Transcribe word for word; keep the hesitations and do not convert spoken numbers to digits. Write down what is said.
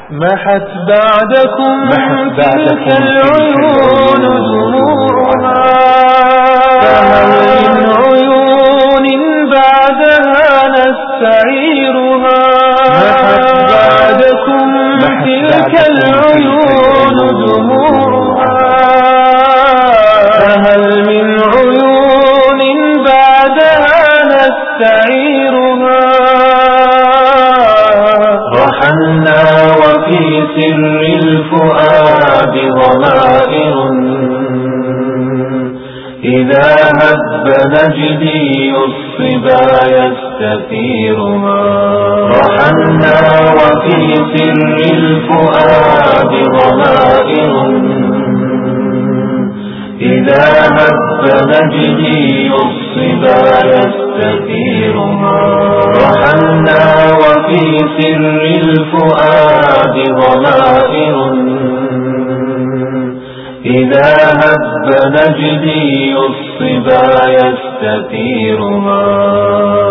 محت بعدكم تلك العيون دموعها، فهل من عيون بعدها نستعيرها؟ محت بعدكم تلك العيون دموعها، فهل من عيون بعدها نستعيرها؟ رحلنا وفي سر الفؤاد ضمائر، إذا هب نجدي الصبا يستثيرها. رحلنا وفي سر الفؤاد ضمائر، إذا هب نجدي الصبا يستثيرها. رحلنا وفي سر الفؤاد ضمائر، إذا هب نجدي الصبا يستثيرها.